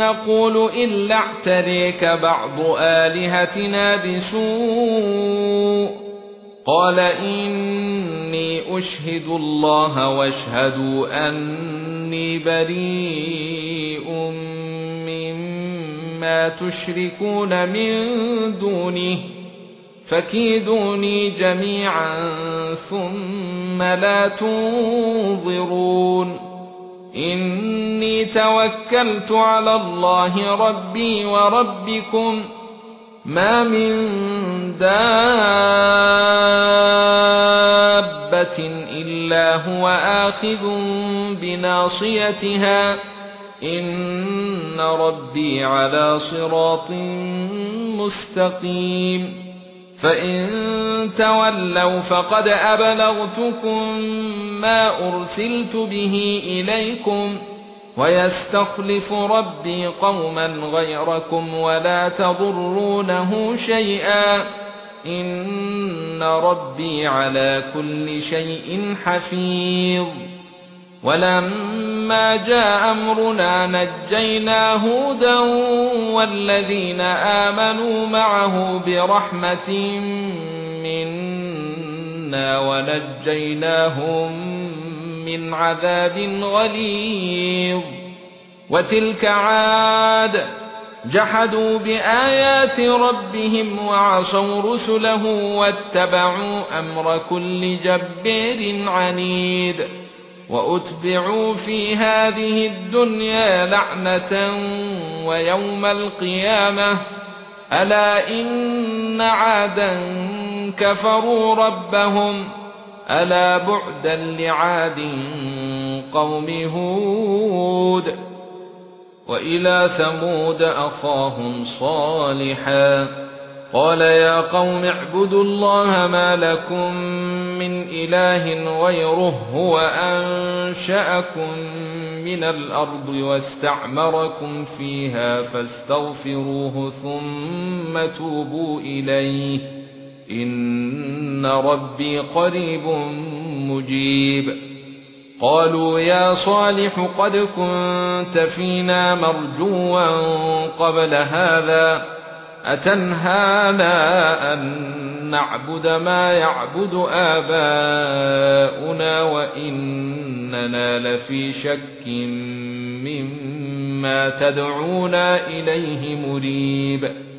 نقول إلا اعتريك بعض آلهتنا بسوء قال إني أشهد الله واشهدوا أني بريء مما تشركون من دونه فكيدوني جميعا ثم لا تنظرون إني توكلت على الله ربي وربكم ما من دابة إلا هو آخذ بناصيتها إن ربي على صراط مستقيم فإن تولوا فقد أبلغتكم ما أرسلت به إليكم ويستخلف ربي قوما غيركم ولا تضرونه شيئا إن ربي على كل شيء حفيظ ولما جاء أمرنا نجينا هودا والذين آمنوا معه برحمة منا ونجيناهم من عذاب غليظ وتلك عاد جحدوا بآيات ربهم وعصوا رسله واتبعوا أمر كل جبار عنيد وأتبعوا في هذه الدنيا لعنة ويوم القيامة ألا إن عادا كفروا ربهم ألا بعدا لعاد قوم هود وإلى ثمود أخاهم صالحا قال يا قوم اعبدوا الله ما لكم من إله غيره هو أنشأكم من الأرض واستعمركم فيها فاستغفروه ثم توبوا إليه إن ربي قريب مجيب قالوا يا صالح قد كنت فينا مرجوا قبل هذا أتنهانا أن نعبد ما يعبد آباؤنا وإننا لفي شك مما تدعونا إليه مريب